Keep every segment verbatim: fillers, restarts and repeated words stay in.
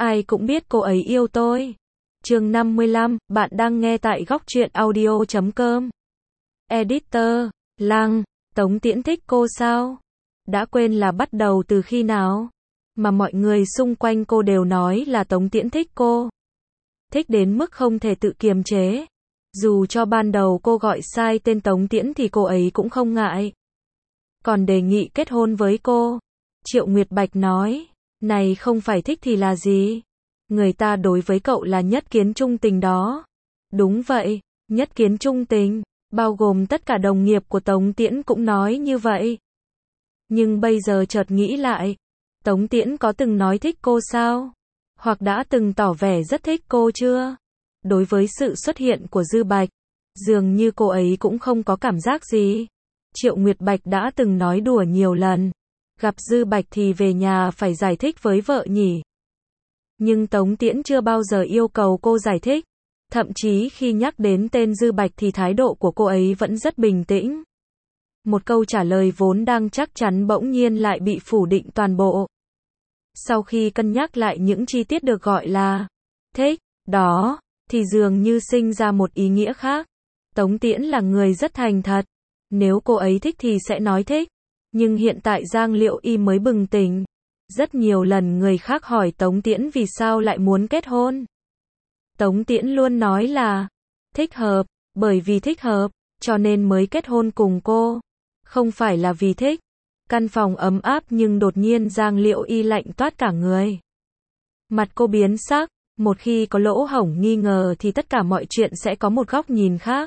ai cũng biết cô ấy yêu tôi. Chương năm mươi lăm, bạn đang nghe tại góc truyện audio chấm com. Editor, Lăng, Tống Tiễn thích cô sao? Đã quên là bắt đầu từ khi nào? Mà mọi người xung quanh cô đều nói là Tống Tiễn thích cô. Thích đến mức không thể tự kiềm chế. Dù cho ban đầu cô gọi sai tên Tống Tiễn thì cô ấy cũng không ngại. Còn đề nghị kết hôn với cô. Triệu Nguyệt Bạch nói, này không phải thích thì là gì? Người ta đối với cậu là nhất kiến trung tình đó. Đúng vậy, nhất kiến trung tình, bao gồm tất cả đồng nghiệp của Tống Tiễn cũng nói như vậy. Nhưng bây giờ chợt nghĩ lại, Tống Tiễn có từng nói thích cô sao? Hoặc đã từng tỏ vẻ rất thích cô chưa? Đối với sự xuất hiện của Dư Bạch, dường như cô ấy cũng không có cảm giác gì. Triệu Nguyệt Bạch đã từng nói đùa nhiều lần, gặp Dư Bạch thì về nhà phải giải thích với vợ nhỉ. Nhưng Tống Tiễn chưa bao giờ yêu cầu cô giải thích. Thậm chí khi nhắc đến tên Dư Bạch thì thái độ của cô ấy vẫn rất bình tĩnh. Một câu trả lời vốn đang chắc chắn bỗng nhiên lại bị phủ định toàn bộ. Sau khi cân nhắc lại những chi tiết được gọi là thích, đó, thì dường như sinh ra một ý nghĩa khác. Tống Tiễn là người rất thành thật. Nếu cô ấy thích thì sẽ nói thích. Nhưng hiện tại Giang Liệu Y mới bừng tỉnh. Rất nhiều lần người khác hỏi Tống Tiễn vì sao lại muốn kết hôn. Tống Tiễn luôn nói là thích hợp, bởi vì thích hợp, cho nên mới kết hôn cùng cô. Không phải là vì thích. Căn phòng ấm áp nhưng đột nhiên Giang Liệu Y lạnh toát cả người. Mặt cô biến sắc, một khi có lỗ hổng nghi ngờ thì tất cả mọi chuyện sẽ có một góc nhìn khác.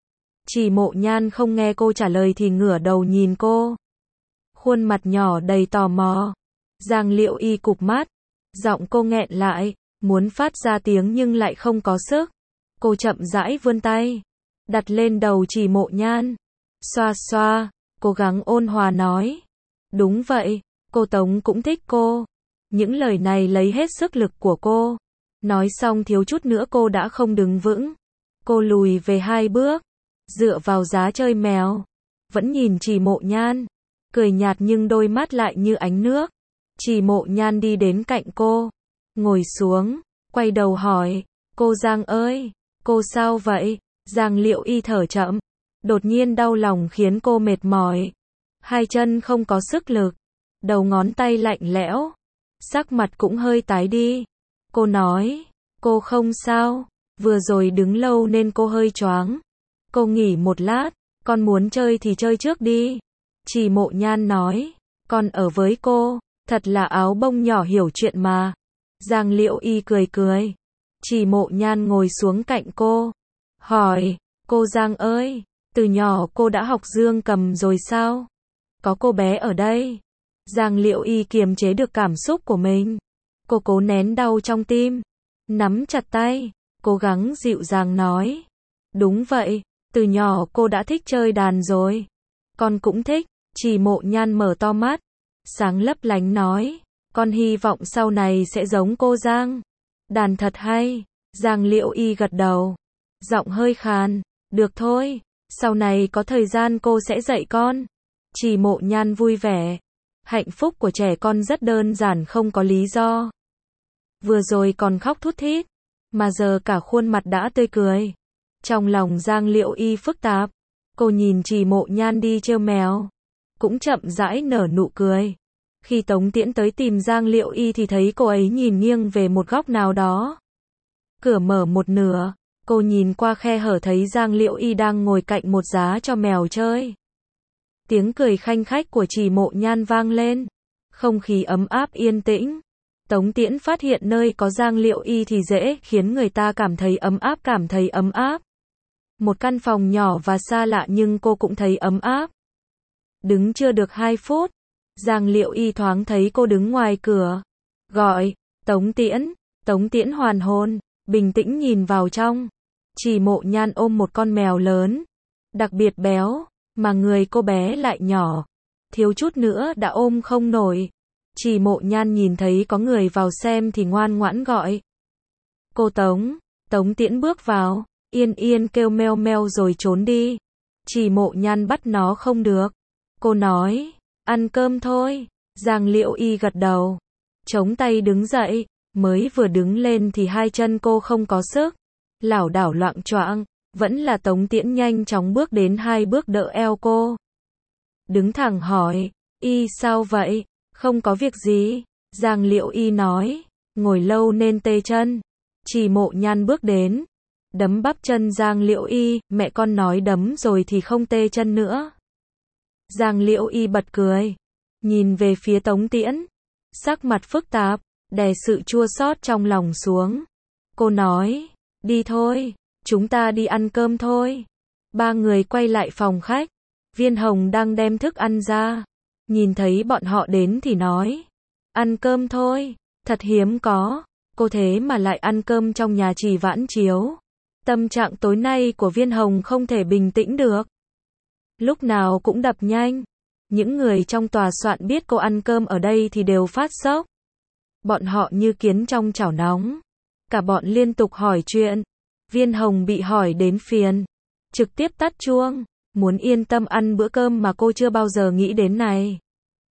Chỉ Mộ Nhan không nghe cô trả lời thì ngửa đầu nhìn cô. Khuôn mặt nhỏ đầy tò mò. Giang Liệu Y cụp mắt, giọng cô nghẹn lại, muốn phát ra tiếng nhưng lại không có sức. Cô chậm rãi vươn tay, đặt lên đầu Chỉ Mộ Nhan. Xoa xoa, cố gắng ôn hòa nói. Đúng vậy, cô Tống cũng thích cô. Những lời này lấy hết sức lực của cô. Nói xong thiếu chút nữa cô đã không đứng vững. Cô lùi về hai bước, dựa vào giá chơi mèo. Vẫn nhìn Chỉ Mộ Nhan, cười nhạt nhưng đôi mắt lại như ánh nước. Chỉ Mộ Nhan đi đến cạnh cô, ngồi xuống, quay đầu hỏi, cô Giang ơi, cô sao vậy? Giang Liệu Y thở chậm, đột nhiên đau lòng khiến cô mệt mỏi. Hai chân không có sức lực, đầu ngón tay lạnh lẽo, sắc mặt cũng hơi tái đi. Cô nói, cô không sao, vừa rồi đứng lâu nên cô hơi choáng. Cô nghỉ một lát, con muốn chơi thì chơi trước đi. Chỉ Mộ Nhan nói, con ở với cô. Thật là áo bông nhỏ hiểu chuyện mà. Giang Liệu Y cười cười. Chỉ Mộ Nhan ngồi xuống cạnh cô, hỏi, cô Giang ơi, từ nhỏ cô đã học dương cầm rồi sao? Có cô bé ở đây. Giang Liệu Y kiềm chế được cảm xúc của mình. Cô cố nén đau trong tim, nắm chặt tay, cố gắng dịu dàng nói. Đúng vậy, từ nhỏ cô đã thích chơi đàn rồi. Con cũng thích. Chỉ Mộ Nhan mở to mắt, sáng lấp lánh nói, con hy vọng sau này sẽ giống cô Giang. Đàn thật hay. Giang Liệu Y gật đầu, giọng hơi khàn, được thôi, sau này có thời gian cô sẽ dạy con. Chỉ Mộ Nhan vui vẻ. Hạnh phúc của trẻ con rất đơn giản không có lý do. Vừa rồi còn khóc thút thít, mà giờ cả khuôn mặt đã tươi cười. Trong lòng Giang Liệu Y phức tạp, cô nhìn Chỉ Mộ Nhan đi trêu mèo, cũng chậm rãi nở nụ cười. Khi Tống Tiễn tới tìm Giang Liệu Y thì thấy cô ấy nhìn nghiêng về một góc nào đó. Cửa mở một nửa, cô nhìn qua khe hở thấy Giang Liệu Y đang ngồi cạnh một giá cho mèo chơi. Tiếng cười khanh khách của Chỉ Mộ Nhan vang lên. Không khí ấm áp yên tĩnh. Tống Tiễn phát hiện nơi có Giang Liệu Y thì dễ khiến người ta cảm thấy ấm áp cảm thấy ấm áp. Một căn phòng nhỏ và xa lạ nhưng cô cũng thấy ấm áp. Đứng chưa được hai phút, Giang Liệu Y thoáng thấy cô đứng ngoài cửa. Gọi, Tống Tiễn. Tống Tiễn hoàn hồn, bình tĩnh nhìn vào trong. Chỉ Mộ Nhan ôm một con mèo lớn, đặc biệt béo, mà người cô bé lại nhỏ. Thiếu chút nữa đã ôm không nổi. Chỉ Mộ Nhan nhìn thấy có người vào xem thì ngoan ngoãn gọi. Cô Tống. Tống Tiễn bước vào, yên yên kêu meo meo rồi trốn đi. Chỉ Mộ Nhan bắt nó không được. Cô nói, ăn cơm thôi. Giang Liệu Y gật đầu, chống tay đứng dậy, Mới vừa đứng lên thì hai chân cô không có sức, lảo đảo loạng choạng, vẫn là Tống Tiễn nhanh chóng bước đến hai bước đỡ eo cô. Đứng thẳng hỏi, y sao vậy? Không có việc gì, Giang Liễu Y nói, ngồi lâu nên tê chân. Trì Mộ Nhan bước đến, đấm bắp chân Giang Liễu Y, mẹ con nói đấm rồi thì không tê chân nữa. Giang Liễu Y bật cười, nhìn về phía Tống Tiễn, sắc mặt phức tạp, đè sự chua xót trong lòng xuống. Cô nói, đi thôi, chúng ta đi ăn cơm thôi. Ba người quay lại phòng khách, Viên Hồng đang đem thức ăn ra, nhìn thấy bọn họ đến thì nói, ăn cơm thôi, thật hiếm có, cô thế mà lại ăn cơm trong nhà Trì Vãn Chiếu. Tâm trạng tối nay của Viên Hồng không thể bình tĩnh được. Lúc nào cũng đập nhanh. Những người trong tòa soạn biết cô ăn cơm ở đây thì đều phát sốc. Bọn họ như kiến trong chảo nóng. Cả bọn liên tục hỏi chuyện. Viên Hồng bị hỏi đến phiền, trực tiếp tắt chuông, muốn yên tâm ăn bữa cơm mà cô chưa bao giờ nghĩ đến này.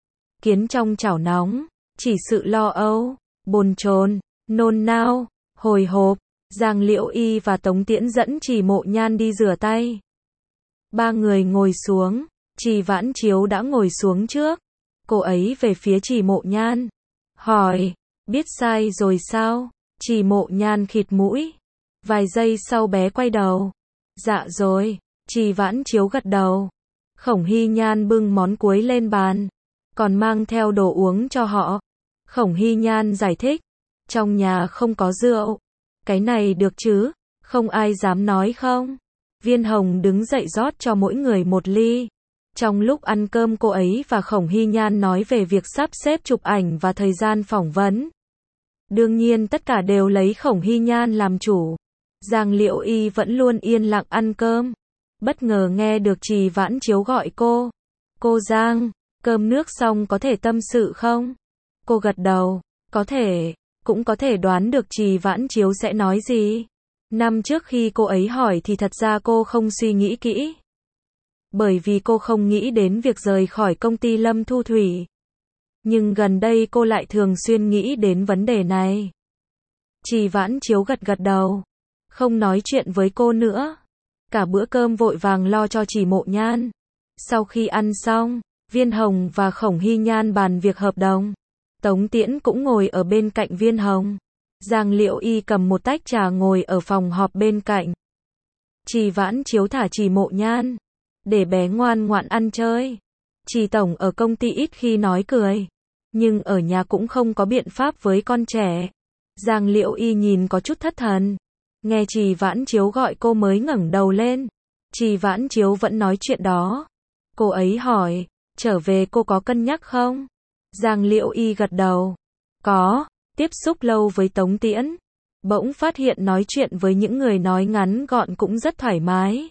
Kiến trong chảo nóng, chỉ sự lo âu, bồn chồn, nôn nao, hồi hộp. Giang Liễu Y và Tống Tiễn dẫn Trì Mộ Nhan đi rửa tay. Ba người ngồi xuống, Trì Vãn Chiếu đã ngồi xuống trước. Cô ấy về phía Trì Mộ Nhan, hỏi, biết sai rồi sao? Trì Mộ Nhan khịt mũi. Vài giây sau bé quay đầu. Dạ rồi. Trì Vãn Chiếu gật đầu. Khổng Hy Nhan bưng món cuối lên bàn, còn mang theo đồ uống cho họ. Khổng Hy Nhan giải thích, trong nhà không có rượu. Cái này được chứ, không ai dám nói không. Viên Hồng đứng dậy rót cho mỗi người một ly. Trong lúc ăn cơm cô ấy và Khổng Hy Nhan nói về việc sắp xếp chụp ảnh và thời gian phỏng vấn. Đương nhiên tất cả đều lấy Khổng Hy Nhan làm chủ. Giang Liễu Y vẫn luôn yên lặng ăn cơm. Bất ngờ nghe được Trì Vãn Chiếu gọi cô. Cô Giang, cơm nước xong có thể tâm sự không? Cô gật đầu, có thể. Cũng có thể đoán được Trì Vãn Chiếu sẽ nói gì. Năm trước khi cô ấy hỏi thì thật ra cô không suy nghĩ kỹ. Bởi vì cô không nghĩ đến việc rời khỏi công ty Lâm Thu Thủy. Nhưng gần đây cô lại thường xuyên nghĩ đến vấn đề này. Trì Vãn Chiếu gật gật đầu, không nói chuyện với cô nữa. Cả bữa cơm vội vàng lo cho Trì Mộ Nhan. Sau khi ăn xong, Viên Hồng và Khổng Hy Nhan bàn việc hợp đồng. Tống Tiễn cũng ngồi ở bên cạnh Viên Hồng. Giang Liễu Y cầm một tách trà ngồi ở phòng họp bên cạnh. Trì Vãn Chiếu thả Trì Mộ Nhan, để bé ngoan ngoãn ăn chơi. Trì tổng ở công ty ít khi nói cười, nhưng ở nhà cũng không có biện pháp với con trẻ. Giang Liễu Y nhìn có chút thất thần. Nghe Trì Vãn Chiếu gọi cô mới ngẩng đầu lên. Trì Vãn Chiếu vẫn nói chuyện đó. Cô ấy hỏi, trở về cô có cân nhắc không? Giang Liễu Y gật đầu. Có, tiếp xúc lâu với Tống Tiễn. Bỗng phát hiện nói chuyện với những người nói ngắn gọn cũng rất thoải mái.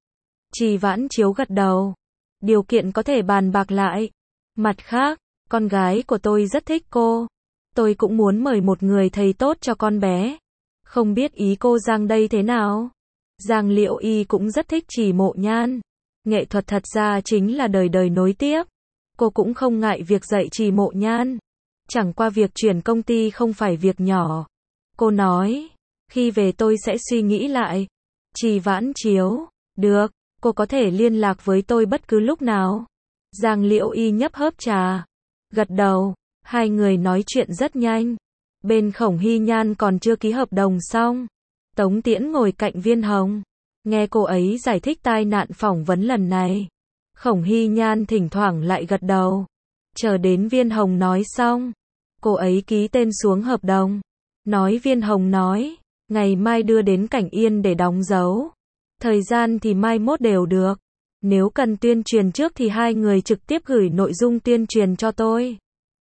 Trì Vãn Chiếu gật đầu. Điều kiện có thể bàn bạc lại. Mặt khác, con gái của tôi rất thích cô. Tôi cũng muốn mời một người thầy tốt cho con bé. Không biết ý cô Giang đây thế nào? Giang Liễu Y cũng rất thích Trì Mộ Nhan. Nghệ thuật thật ra chính là đời đời nối tiếp. Cô cũng không ngại việc dạy Trì Mộ Nhan. Chẳng qua việc chuyển công ty không phải việc nhỏ. Cô nói, khi về tôi sẽ suy nghĩ lại. Trì Vãn Chiếu, được, cô có thể liên lạc với tôi bất cứ lúc nào. Giang Liễu Y nhấp hớp trà, gật đầu, hai người nói chuyện rất nhanh. Bên Khổng Hy Nhan còn chưa ký hợp đồng xong. Tống Tiễn ngồi cạnh Viên Hồng, nghe cô ấy giải thích tai nạn phỏng vấn lần này. Khổng Hy Nhan thỉnh thoảng lại gật đầu. Chờ đến Viên Hồng nói xong, cô ấy ký tên xuống hợp đồng. Nói Viên Hồng nói, ngày mai đưa đến Cảnh Yên để đóng dấu. Thời gian thì mai mốt đều được. Nếu cần tuyên truyền trước thì hai người trực tiếp gửi nội dung tuyên truyền cho tôi.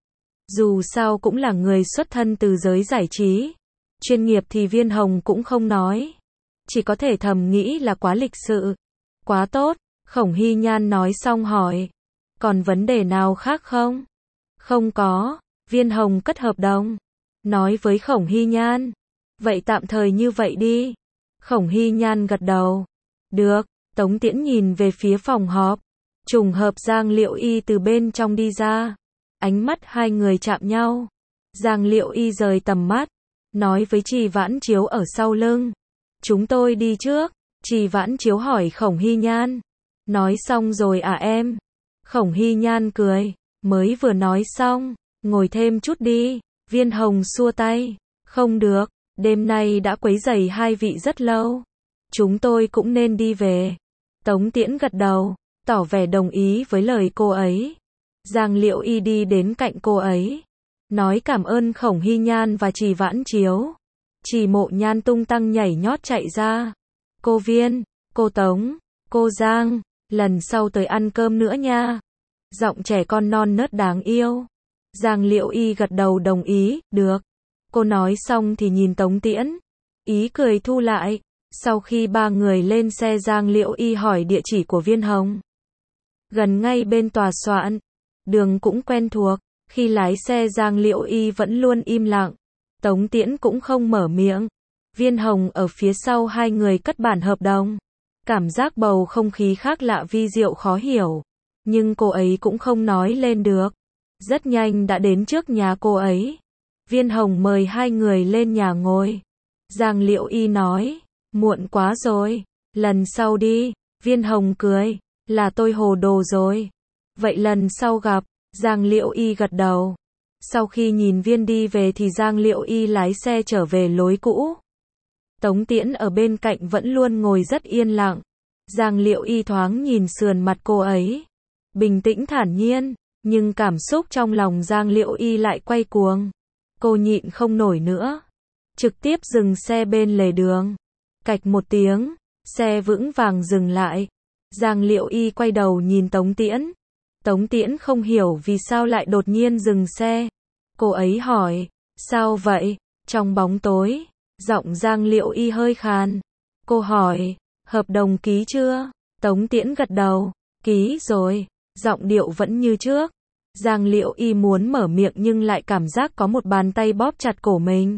Dù sao cũng là người xuất thân từ giới giải trí. Chuyên nghiệp thì Viên Hồng cũng không nói. Chỉ có thể thầm nghĩ là quá lịch sự. Quá tốt. Khổng Hy Nhan nói xong hỏi. Còn vấn đề nào khác không? Không có. Viên Hồng cất hợp đồng. Nói với Khổng Hy Nhan. Vậy tạm thời như vậy đi. Khổng Hy Nhan gật đầu. Được. Tống Tiễn nhìn về phía phòng họp. Trùng hợp Giang Liễu Y từ bên trong đi ra. Ánh mắt hai người chạm nhau. Giang Liễu Y rời tầm mắt. nói với Trì Vãn Chiếu ở sau lưng. Chúng tôi đi trước. Trì Vãn Chiếu hỏi Khổng Hy Nhan. Nói xong rồi à em? Khổng Hy Nhan cười. Mới vừa nói xong, ngồi thêm chút đi. Viên Hồng xua tay. Không được, đêm nay đã quấy rầy hai vị rất lâu. Chúng tôi cũng nên đi về. Tống Tiễn gật đầu, tỏ vẻ đồng ý với lời cô ấy. Giang Liễu Y đi đến cạnh cô ấy, nói cảm ơn Khổng Hy Nhan và Trì Vãn Chiếu. Trì Mộ Nhan tung tăng nhảy nhót chạy ra. Cô Viên, cô Tống, cô Giang, lần sau tới ăn cơm nữa nha. Giọng trẻ con non nớt đáng yêu. Giang Liễu Y gật đầu đồng ý, được. Cô nói xong thì nhìn Tống Tiễn, ý cười thu lại. Sau khi ba người lên xe, Giang Liễu Y hỏi địa chỉ của Viên Hồng. Gần ngay bên tòa soạn, đường cũng quen thuộc. Khi lái xe, Giang Liễu Y vẫn luôn im lặng. Tống Tiễn cũng không mở miệng. Viên Hồng ở phía sau hai người cất bản hợp đồng. Cảm giác bầu không khí khác lạ vi diệu khó hiểu. Nhưng cô ấy cũng không nói lên được. Rất nhanh đã đến trước nhà cô ấy. Viên Hồng mời hai người lên nhà ngồi. Giang Liễu Y nói, muộn quá rồi, lần sau đi. Viên Hồng cười, là tôi hồ đồ rồi. Vậy lần sau gặp. Giang Liễu Y gật đầu. Sau khi nhìn Viên đi về thì Giang Liễu Y lái xe trở về lối cũ. Tống Tiễn ở bên cạnh vẫn luôn ngồi rất yên lặng. Giang Liễu Y thoáng nhìn sườn mặt cô ấy, bình tĩnh thản nhiên, nhưng cảm xúc trong lòng Giang Liễu Y lại quay cuồng. Cô nhịn không nổi nữa, trực tiếp dừng xe bên lề đường. Cạch một tiếng, xe vững vàng dừng lại. Giang Liễu Y quay đầu nhìn Tống Tiễn. Tống Tiễn không hiểu vì sao lại đột nhiên dừng xe. Cô ấy hỏi, sao vậy? Trong bóng tối, giọng Giang Liễu Y hơi khàn. Cô hỏi, hợp đồng ký chưa? Tống Tiễn gật đầu, ký rồi. Giọng điệu vẫn như trước. Giang Liễu Y muốn mở miệng nhưng lại cảm giác có một bàn tay bóp chặt cổ mình,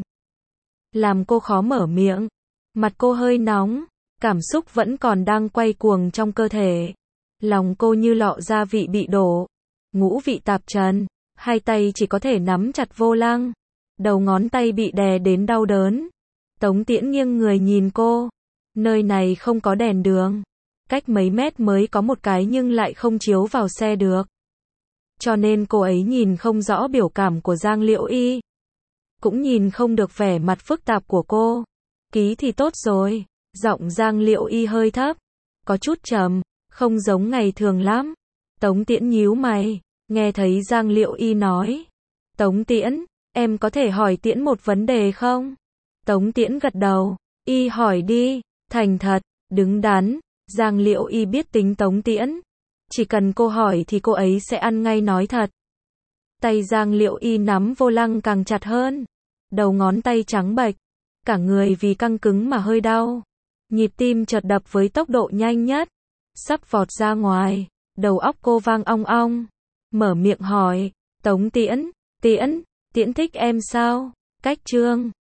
làm cô khó mở miệng. Mặt cô hơi nóng, cảm xúc vẫn còn đang quay cuồng trong cơ thể. Lòng cô như lọ gia vị bị đổ, ngũ vị tạp trần, hai tay chỉ có thể nắm chặt vô lăng. Đầu ngón tay bị đè đến đau đớn. Tống Tiễn nghiêng người nhìn cô. Nơi này không có đèn đường. Cách mấy mét mới có một cái nhưng lại không chiếu vào xe được. Cho nên cô ấy nhìn không rõ biểu cảm của Giang Liễu Y. Cũng nhìn không được vẻ mặt phức tạp của cô. Ký thì tốt rồi. Giọng Giang Liễu Y hơi thấp, có chút trầm, không giống ngày thường lắm. Tống Tiễn nhíu mày, nghe thấy Giang Liễu Y nói. Tống Tiễn, em có thể hỏi Tiễn một vấn đề không? Tống Tiễn gật đầu. Y hỏi đi, thành thật, đứng đắn. Giang Liễu Y biết tính Tống Tiễn. Chỉ cần cô hỏi thì cô ấy sẽ ăn ngay nói thật. Tay Giang Liễu Y nắm vô lăng càng chặt hơn. Đầu ngón tay trắng bệch. Cả người vì căng cứng mà hơi đau. Nhịp tim chợt đập với tốc độ nhanh nhất. Sắp vọt ra ngoài. Đầu óc cô vang ong ong. Mở miệng hỏi. Tống Tiễn, Tiễn, Tiễn thích em sao? Cách chương